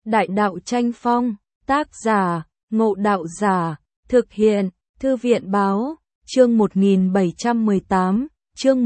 Đại đạo tranh phong, tác giả, Ngộ Đạo Giả, thực hiện, Thư viện báo, chương 1718, chương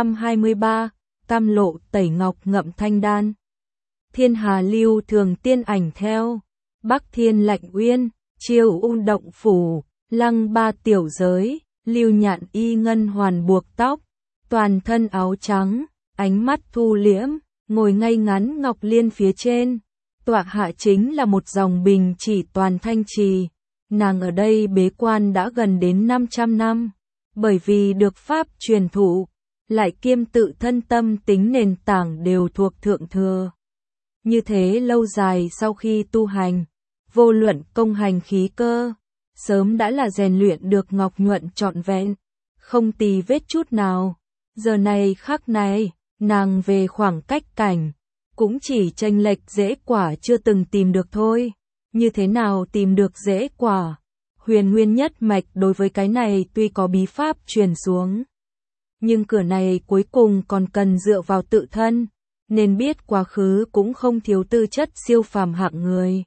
123, Cam lộ tẩy ngọc ngậm thanh đan. Thiên hà lưu thường tiên ảnh theo, Bắc thiên lạnh uyên, chiêu ung động phủ, lăng ba tiểu giới, lưu nhạn y ngân hoàn buộc tóc, toàn thân áo trắng, ánh mắt thu liễm, ngồi ngay ngắn ngọc liên phía trên. Tọa hạ chính là một dòng bình chỉ toàn thanh trì. Nàng ở đây bế quan đã gần đến 500 năm, bởi vì được pháp truyền thụ, lại kiêm tự thân tâm tính nền tảng đều thuộc thượng thừa. Như thế lâu dài sau khi tu hành, vô luận công hành khí cơ, sớm đã là rèn luyện được ngọc nhuận trọn vẹn, không tì vết chút nào. Giờ này khắc này, nàng về khoảng cách cảnh, cũng chỉ chênh lệch rễ quả chưa từng tìm được thôi. Như thế nào tìm được rễ quả? Huyền nguyên nhất mạch đối với cái này tuy có bí pháp truyền xuống, nhưng cửa này cuối cùng còn cần dựa vào tự thân, nên biết quá khứ cũng không thiếu tư chất siêu phàm hạng người.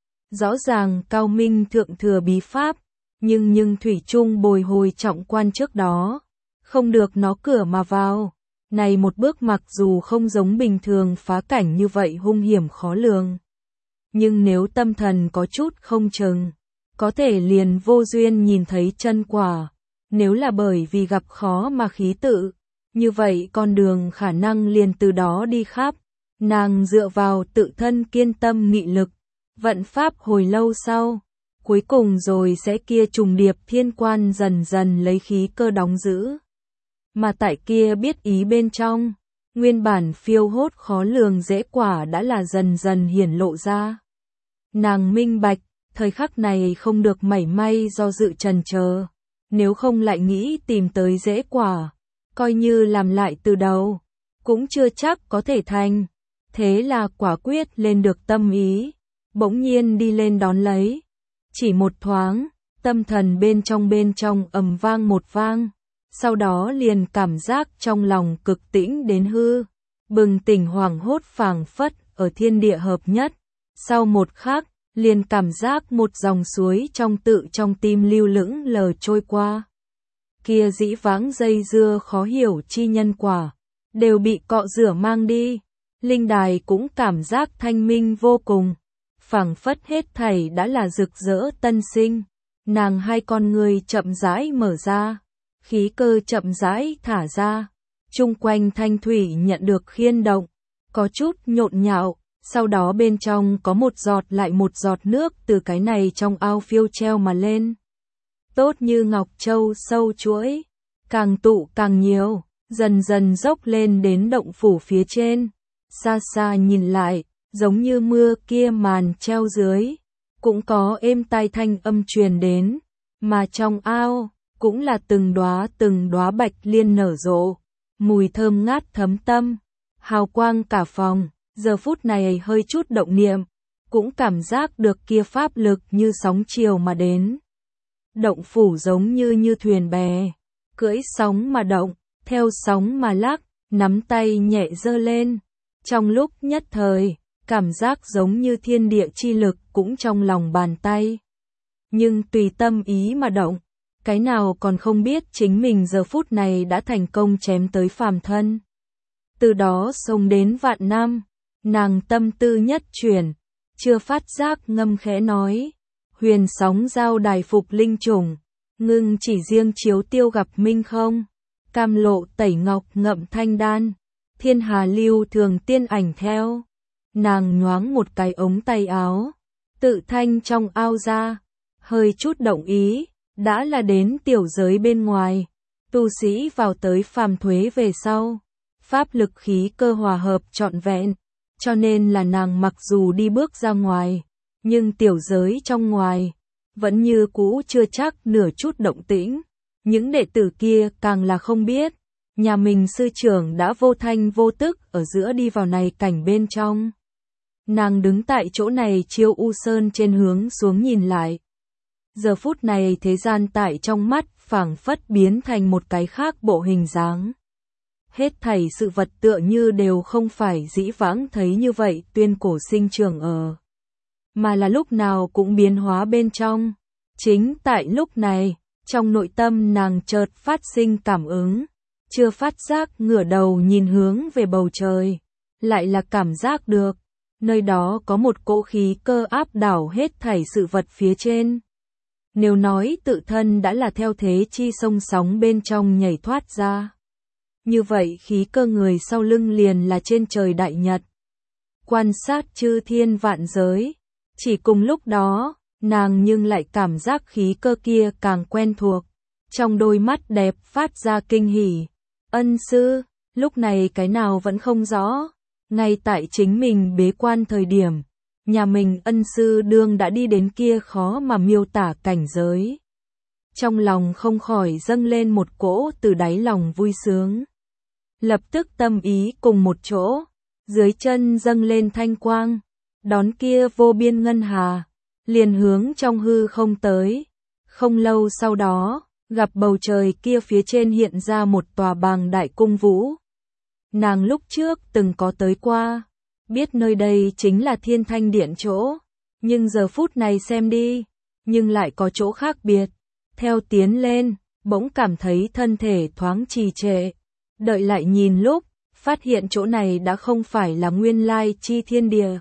Rõ ràng cao minh thượng thừa bí pháp, nhưng thủy chung bồi hồi trọng quan trước đó, không được nó cửa mà vào. Này một bước mặc dù không giống bình thường phá cảnh như vậy hung hiểm khó lường, nhưng nếu tâm thần có chút không chừng, có thể liền vô duyên nhìn thấy chân quả. Nếu là bởi vì gặp khó mà khí tự, như vậy con đường khả năng liền từ đó đi khắp. Nàng dựa vào tự thân kiên tâm nghị lực, vận pháp hồi lâu sau, cuối cùng rồi sẽ kia trùng điệp thiên quan dần dần lấy khí cơ đóng giữ. Mà tại kia biết ý bên trong, nguyên bản phiêu hốt khó lường rễ quả đã là dần dần hiển lộ ra. Nàng minh bạch, thời khắc này không được mảy may do dự trần chờ, nếu không lại nghĩ tìm tới rễ quả, coi như làm lại từ đầu, cũng chưa chắc có thể thành. Thế là quả quyết lên được tâm ý, bỗng nhiên đi lên đón lấy. Chỉ một thoáng, tâm thần bên trong ầm vang một vang, sau đó liền cảm giác trong lòng cực tĩnh đến hư, bừng tỉnh hoảng hốt phảng phất ở thiên địa hợp nhất. Sau một khắc, liền cảm giác một dòng suối trong tim lưu lững lờ trôi qua. Kia dĩ vãng dây dưa khó hiểu chi nhân quả, đều bị cọ rửa mang đi. Linh đài cũng cảm giác thanh minh vô cùng, phảng phất hết thảy đã là rực rỡ tân sinh. Nàng hai con người chậm rãi mở ra, khí cơ chậm rãi thả ra, chung quanh thanh thủy nhận được khiên động, có chút nhộn nhạo, sau đó bên trong có một giọt lại một giọt nước từ cái này trong ao phiêu treo mà lên. Tốt như ngọc châu sâu chuỗi, càng tụ càng nhiều, dần dần dốc lên đến động phủ phía trên. Xa xa nhìn lại, giống như mưa kia màn treo dưới, cũng có êm tai thanh âm truyền đến, mà trong ao cũng là từng đóa bạch liên nở rộ, mùi thơm ngát thấm tâm, hào quang cả phòng. Giờ phút này hơi chút động niệm, cũng cảm giác được kia pháp lực như sóng chiều mà đến. Động phủ giống như thuyền bè, cưỡi sóng mà động, theo sóng mà lắc, nắm tay nhẹ giơ lên. Trong lúc nhất thời, cảm giác giống như thiên địa chi lực cũng trong lòng bàn tay. Nhưng tùy tâm ý mà động, cái nào còn không biết chính mình giờ phút này đã thành công chém tới phàm thân. Từ đó sống đến vạn năm, nàng tâm tư nhất chuyển, chưa phát giác ngâm khẽ nói, huyền sóng giao đài phục linh trùng, ngưng chỉ riêng chiếu tiêu gặp minh không, cam lộ tẩy ngọc ngậm thanh đan, thiên hà lưu thường tiên ảnh theo. Nàng nhoáng một cái ống tay áo, tự thanh trong ao ra, hơi chút động ý, đã là đến tiểu giới bên ngoài. Tu sĩ vào tới phàm thuế về sau, pháp lực khí cơ hòa hợp trọn vẹn, cho nên là nàng mặc dù đi bước ra ngoài, nhưng tiểu giới trong ngoài vẫn như cũ chưa chắc nửa chút động tĩnh. Những đệ tử kia càng là không biết, nhà mình sư trưởng đã vô thanh vô tức ở giữa đi vào này cảnh bên trong. Nàng đứng tại chỗ này chiêu u sơn trên hướng xuống nhìn lại. Giờ phút này thế gian tại trong mắt phảng phất biến thành một cái khác bộ hình dáng. Hết thảy sự vật tựa như đều không phải dĩ vãng thấy như vậy tuyên cổ sinh trưởng ở mà là lúc nào cũng biến hóa bên trong. Chính tại lúc này, trong nội tâm nàng chợt phát sinh cảm ứng, chưa phát giác ngửa đầu nhìn hướng về bầu trời, lại là cảm giác được, nơi đó có một cỗ khí cơ áp đảo hết thảy sự vật phía trên. Nếu nói tự thân đã là theo thế chi sông sóng bên trong nhảy thoát ra, như vậy khí cơ người sau lưng liền là trên trời đại nhật. Quan sát chư thiên vạn giới, chỉ cùng lúc đó, nàng nhưng lại cảm giác khí cơ kia càng quen thuộc, trong đôi mắt đẹp phát ra kinh hỉ. Ân sư, lúc này cái nào vẫn không rõ, ngay tại chính mình bế quan thời điểm, nhà mình ân sư đương đã đi đến kia khó mà miêu tả cảnh giới. Trong lòng không khỏi dâng lên một cỗ từ đáy lòng vui sướng. Lập tức tâm ý cùng một chỗ, dưới chân dâng lên thanh quang, đón kia vô biên ngân hà, liền hướng trong hư không tới. Không lâu sau đó, gặp bầu trời kia phía trên hiện ra một tòa bàng đại cung vũ. Nàng lúc trước từng có tới qua, biết nơi đây chính là Thiên Thanh Điện chỗ, nhưng giờ phút này xem đi, nhưng lại có chỗ khác biệt. Theo tiến lên, bỗng cảm thấy thân thể thoáng trì trệ, đợi lại nhìn lúc, phát hiện chỗ này đã không phải là nguyên lai chi thiên địa.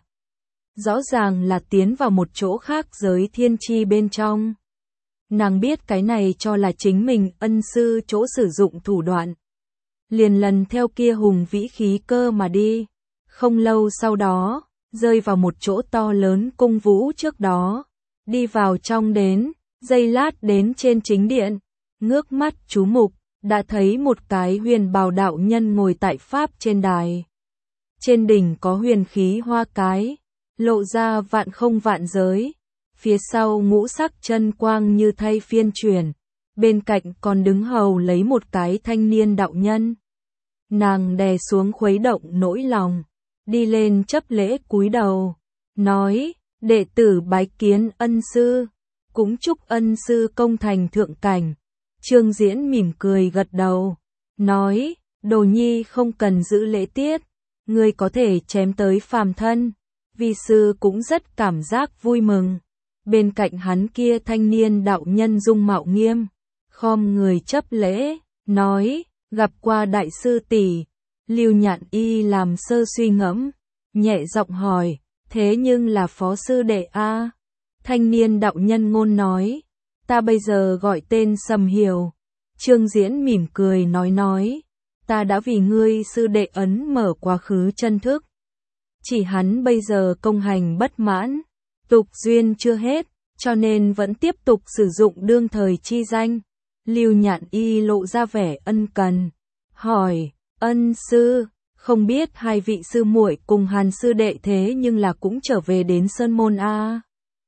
Rõ ràng là tiến vào một chỗ khác giới thiên chi bên trong. Nàng biết cái này cho là chính mình ân sư chỗ sử dụng thủ đoạn. Liền lần theo kia hùng vĩ khí cơ mà đi. Không lâu sau đó, rơi vào một chỗ to lớn cung vũ trước đó. Đi vào trong đến, giây lát đến trên chính điện. Ngước mắt chú mục, đã thấy một cái huyền bào đạo nhân ngồi tại pháp trên đài. Trên đỉnh có huyền khí hoa cái, lộ ra vạn không vạn giới. Phía sau ngũ sắc chân quang như thay phiên chuyển, bên cạnh còn đứng hầu lấy một cái thanh niên đạo nhân. Nàng đè xuống khuấy động nỗi lòng, đi lên chấp lễ cúi đầu, nói, đệ tử bái kiến ân sư, cũng chúc ân sư công thành thượng cảnh. Trương Diễn mỉm cười gật đầu, nói, đồ nhi không cần giữ lễ tiết, ngươi có thể chém tới phàm thân, vi sư cũng rất cảm giác vui mừng. Bên cạnh hắn kia thanh niên đạo nhân dung mạo nghiêm, khom người chấp lễ, nói, gặp qua đại sư tỷ. Lưu Nhạn Y làm sơ suy ngẫm, nhẹ giọng hỏi, thế nhưng là phó sư đệ a? Thanh niên đạo nhân ngôn nói, ta bây giờ gọi tên Sầm Hiểu. Trương Diễn mỉm cười nói, ta đã vì ngươi sư đệ ấn mở quá khứ chân thức. Chỉ hắn bây giờ công hành bất mãn, tục duyên chưa hết, cho nên vẫn tiếp tục sử dụng đương thời chi danh. Lưu Nhạn Y lộ ra vẻ ân cần, hỏi, ân sư, không biết hai vị sư muội cùng Hàn sư đệ thế nhưng là cũng trở về đến Sơn Môn a?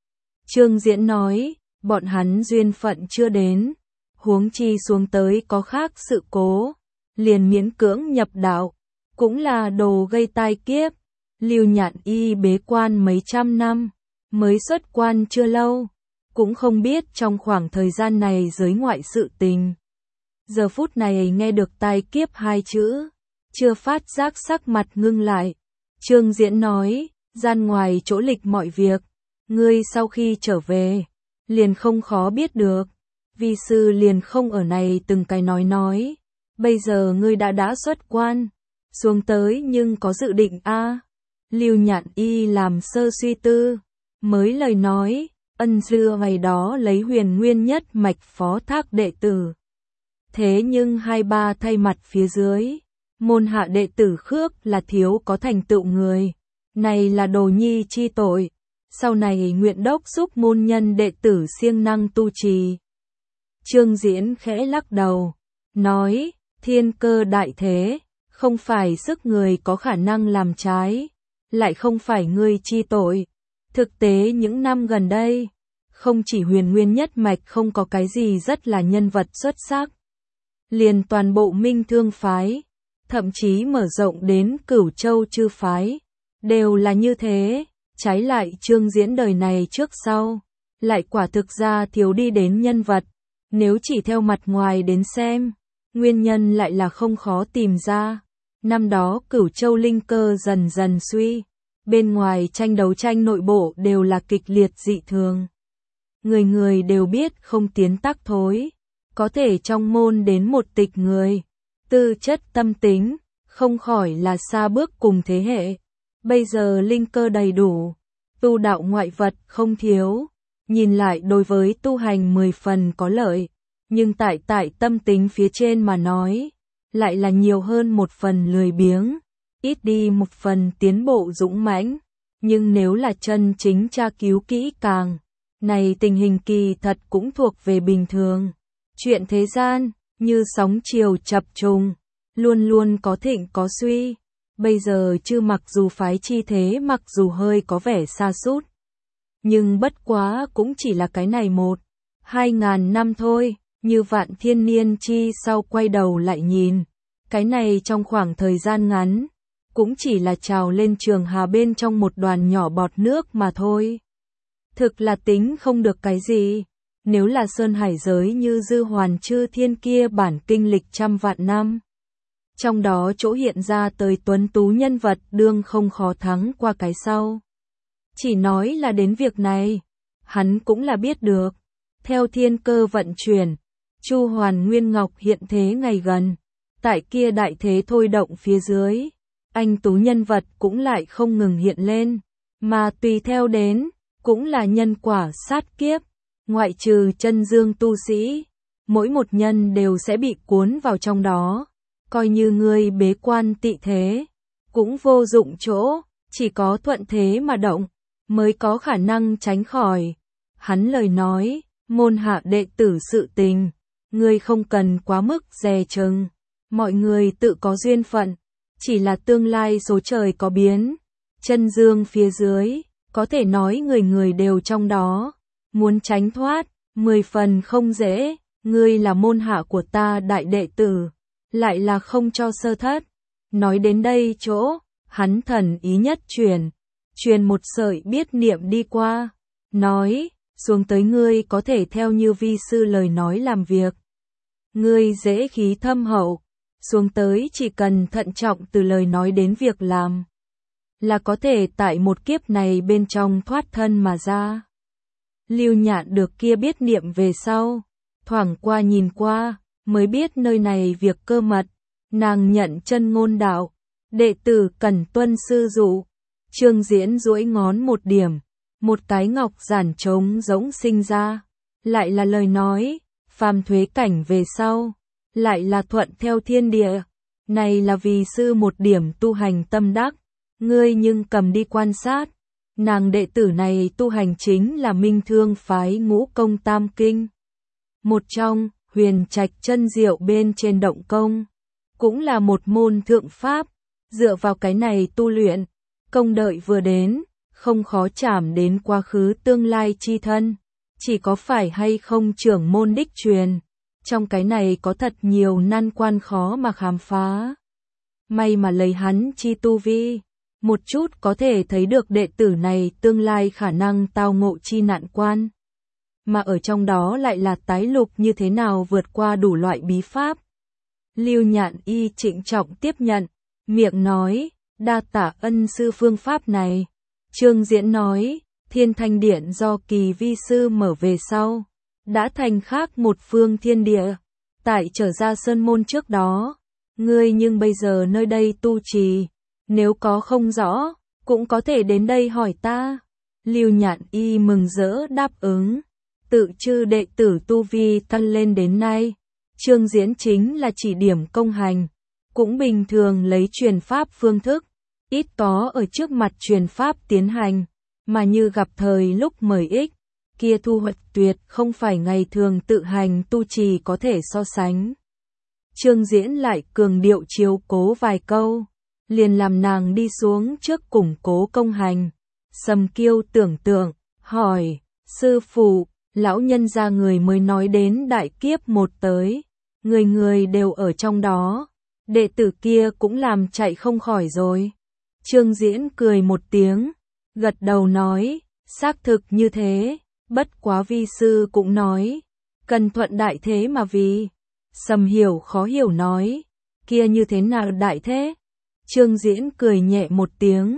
Trương Diễn nói, bọn hắn duyên phận chưa đến, huống chi xuống tới có khác sự cố, liền miễn cưỡng nhập đạo, cũng là đồ gây tai kiếp. Lưu Nhạn Y bế quan mấy trăm năm, mới xuất quan chưa lâu, cũng không biết trong khoảng thời gian này giới ngoại sự tình. Giờ phút này nghe được tai kiếp hai chữ, chưa phát giác sắc mặt ngưng lại. Trương Diễn nói, gian ngoài chỗ lịch mọi việc, ngươi sau khi trở về, liền không khó biết được. Vi sư liền không ở này từng cái nói, bây giờ ngươi đã xuất quan, xuống tới nhưng có dự định a? Lưu Nhạn Y làm sơ suy tư, mới lời nói, ân sư ngày đó lấy huyền nguyên nhất mạch phó thác đệ tử. Thế nhưng hai ba thay mặt phía dưới, môn hạ đệ tử khước là thiếu có thành tựu người, này là đồ nhi chi tội, sau này nguyện đốc xúc môn nhân đệ tử siêng năng tu trì. Trương Diễn khẽ lắc đầu, nói, thiên cơ đại thế, không phải sức người có khả năng làm trái, lại không phải ngươi chi tội. Thực tế những năm gần đây, không chỉ huyền nguyên nhất mạch không có cái gì rất là nhân vật xuất sắc, liền toàn bộ Minh Thương phái, thậm chí mở rộng đến Cửu Châu chư phái, đều là như thế. Trái lại Trương Diễn đời này trước sau, lại quả thực ra thiếu đi đến nhân vật. Nếu chỉ theo mặt ngoài đến xem, nguyên nhân lại là không khó tìm ra. Năm đó Cửu Châu linh cơ dần dần suy, bên ngoài tranh đấu tranh nội bộ đều là kịch liệt dị thường. Người người đều biết không tiến tắc thối, có thể trong môn đến một tịch người, tư chất tâm tính, không khỏi là xa bước cùng thế hệ. Bây giờ linh cơ đầy đủ, tu đạo ngoại vật không thiếu, nhìn lại đối với tu hành 10 phần có lợi, nhưng tại tâm tính phía trên mà nói, lại là nhiều hơn một phần lười biếng, ít đi một phần tiến bộ dũng mãnh. Nhưng nếu là chân chính tra cứu kỹ càng, này tình hình kỳ thật cũng thuộc về bình thường. Chuyện thế gian, như sóng chiều chập trùng, luôn luôn có thịnh có suy. Bây giờ chư mặc dù phái chi thế mặc dù hơi có vẻ sa sút, nhưng bất quá cũng chỉ là cái này 1-2 ngàn năm thôi, như vạn thiên niên chi sau quay đầu lại nhìn. Cái này trong khoảng thời gian ngắn, cũng chỉ là trào lên trường hà bên trong một đoàn nhỏ bọt nước mà thôi. Thực là tính không được cái gì, nếu là sơn hải giới như Dư Hoàn Chư Thiên kia bản kinh lịch trăm vạn năm. Trong đó chỗ hiện ra tới tuấn tú nhân vật đương không khó thắng qua cái sau. Chỉ nói là đến việc này, hắn cũng là biết được. Theo thiên cơ vận chuyển, Chu Hoàn Nguyên Ngọc hiện thế ngày gần, tại kia đại thế thôi động phía dưới, anh tú nhân vật cũng lại không ngừng hiện lên, mà tùy theo đến, cũng là nhân quả sát kiếp, ngoại trừ chân dương tu sĩ, mỗi một nhân đều sẽ bị cuốn vào trong đó, coi như ngươi bế quan tị thế, cũng vô dụng chỗ, chỉ có thuận thế mà động, mới có khả năng tránh khỏi. Hắn lời nói, môn hạ đệ tử sự tình, ngươi không cần quá mức dè chừng, mọi người tự có duyên phận, chỉ là tương lai số trời có biến, chân dương phía dưới, có thể nói người người đều trong đó, muốn tránh thoát, 10 phần không dễ, ngươi là môn hạ của ta đại đệ tử, lại là không cho sơ thất. Nói đến đây chỗ, hắn thần ý nhất truyền một sợi biết niệm đi qua, nói, xuống tới ngươi có thể theo như vi sư lời nói làm việc. Ngươi dễ khí thâm hậu, xuống tới chỉ cần thận trọng từ lời nói đến việc làm, là có thể tại một kiếp này bên trong thoát thân mà ra. Lưu Nhạn được kia biết niệm về sau, thoảng qua nhìn qua, mới biết nơi này việc cơ mật, nàng nhận chân ngôn đạo, đệ tử cần tuân sư dụ. Trương Diễn duỗi ngón một điểm, một cái ngọc giản trống rỗng sinh ra, lại là lời nói, phàm thuế cảnh về sau, lại là thuận theo thiên địa, này là vì sư một điểm tu hành tâm đắc, ngươi nhưng cầm đi quan sát, nàng đệ tử này tu hành chính là Minh Thương phái Ngũ Công Tam Kinh. Một trong, Huyền Trạch chân diệu bên trên động công, cũng là một môn thượng pháp, dựa vào cái này tu luyện, công đợi vừa đến, không khó chạm đến quá khứ tương lai chi thân, chỉ có phải hay không trưởng môn đích truyền, trong cái này có thật nhiều nan quan khó mà khám phá. May mà lấy hắn chi tu vi, một chút có thể thấy được đệ tử này tương lai khả năng tao ngộ chi nạn quan, mà ở trong đó lại là tái lục như thế nào vượt qua đủ loại bí pháp. Lưu Nhạn y trịnh trọng tiếp nhận, miệng nói, đa tạ ân sư phương pháp này. Trương Diễn nói, Thiên Thanh Điện do Kỳ vi sư mở về sau, đã thành khác một phương thiên địa, tại trở ra sơn môn trước đó, ngươi nhưng bây giờ nơi đây tu trì, nếu có không rõ, cũng có thể đến đây hỏi ta. Lưu Nhạn y mừng rỡ đáp ứng, tự chư đệ tử tu vi tăng lên đến nay, Trương Diễn chính là chỉ điểm công hành, cũng bình thường lấy truyền pháp phương thức, ít có ở trước mặt truyền pháp tiến hành, mà như gặp thời lúc mời ích, kia thu hoạch tuyệt không phải ngày thường tự hành tu trì có thể so sánh. Trương Diễn lại cường điệu chiếu cố vài câu, liền làm nàng đi xuống trước củng cố công hành. Sầm Kiêu tưởng tượng, hỏi, sư phụ, lão nhân gia người mới nói đến đại kiếp một tới, người người đều ở trong đó, đệ tử kia cũng làm chạy không khỏi rồi. Trương Diễn cười một tiếng, gật đầu nói, xác thực như thế, bất quá vi sư cũng nói, cần thuận đại thế mà vì. Sầm Hiểu khó hiểu nói, kia như thế nào đại thế? Trương Diễn cười nhẹ một tiếng,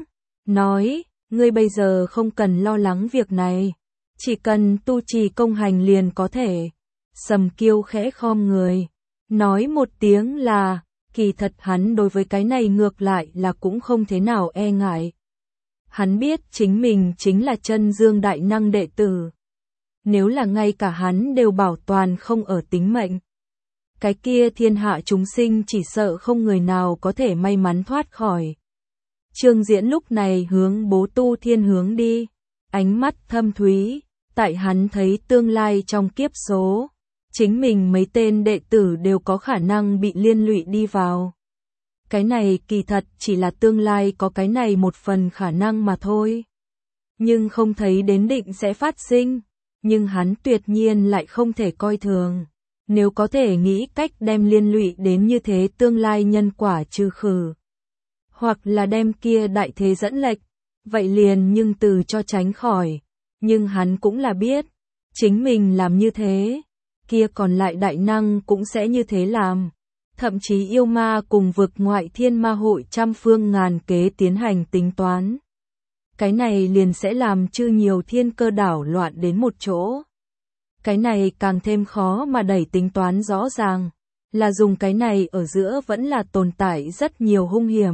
nói, ngươi bây giờ không cần lo lắng việc này, chỉ cần tu trì công hành liền có thể. Sầm Kiêu khẽ khom người, nói một tiếng là, kỳ thật hắn đối với cái này ngược lại là cũng không thế nào e ngại. Hắn biết chính mình chính là chân dương đại năng đệ tử. Nếu là ngay cả hắn đều bảo toàn không ở tính mệnh, cái kia thiên hạ chúng sinh chỉ sợ không người nào có thể may mắn thoát khỏi. Trương Diễn lúc này hướng Bố Tu Thiên hướng đi, ánh mắt thâm thúy, tại hắn thấy tương lai trong kiếp số, chính mình mấy tên đệ tử đều có khả năng bị liên lụy đi vào. Cái này kỳ thật chỉ là tương lai có cái này một phần khả năng mà thôi. Nhưng không thấy đến định sẽ phát sinh, nhưng hắn tuyệt nhiên lại không thể coi thường. Nếu có thể nghĩ cách đem liên lụy đến như thế tương lai nhân quả trừ khử, hoặc là đem kia đại thế dẫn lệch, vậy liền nhưng từ cho tránh khỏi. Nhưng hắn cũng là biết, chính mình làm như thế, kia còn lại đại năng cũng sẽ như thế làm. Thậm chí yêu ma cùng vực ngoại thiên ma hội trăm phương ngàn kế tiến hành tính toán. Cái này liền sẽ làm chư nhiều thiên cơ đảo loạn đến một chỗ. Cái này càng thêm khó mà đẩy tính toán rõ ràng, là dùng cái này ở giữa vẫn là tồn tại rất nhiều hung hiểm.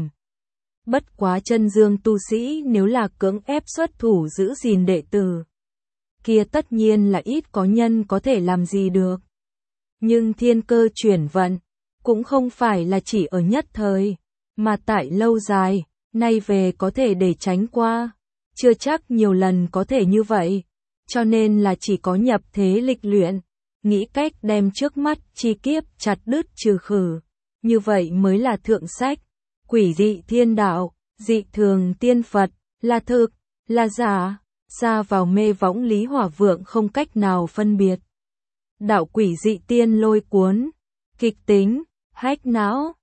Bất quá chân dương tu sĩ nếu là cưỡng ép xuất thủ giữ gìn đệ tử, kia tất nhiên là ít có nhân có thể làm gì được. Nhưng thiên cơ chuyển vận, cũng không phải là chỉ ở nhất thời, mà tại lâu dài, nay về có thể để tránh qua, chưa chắc nhiều lần có thể như vậy, cho nên là chỉ có nhập thế lịch luyện, nghĩ cách đem trước mắt chi kiếp chặt đứt trừ khử, như vậy mới là thượng sách. Quỷ dị thiên đạo, dị thường tiên Phật, là thực, là giả, xa vào mê võng Lý Hỏa Vượng không cách nào phân biệt. Đạo quỷ dị tiên lôi cuốn, kịch tính, hách não,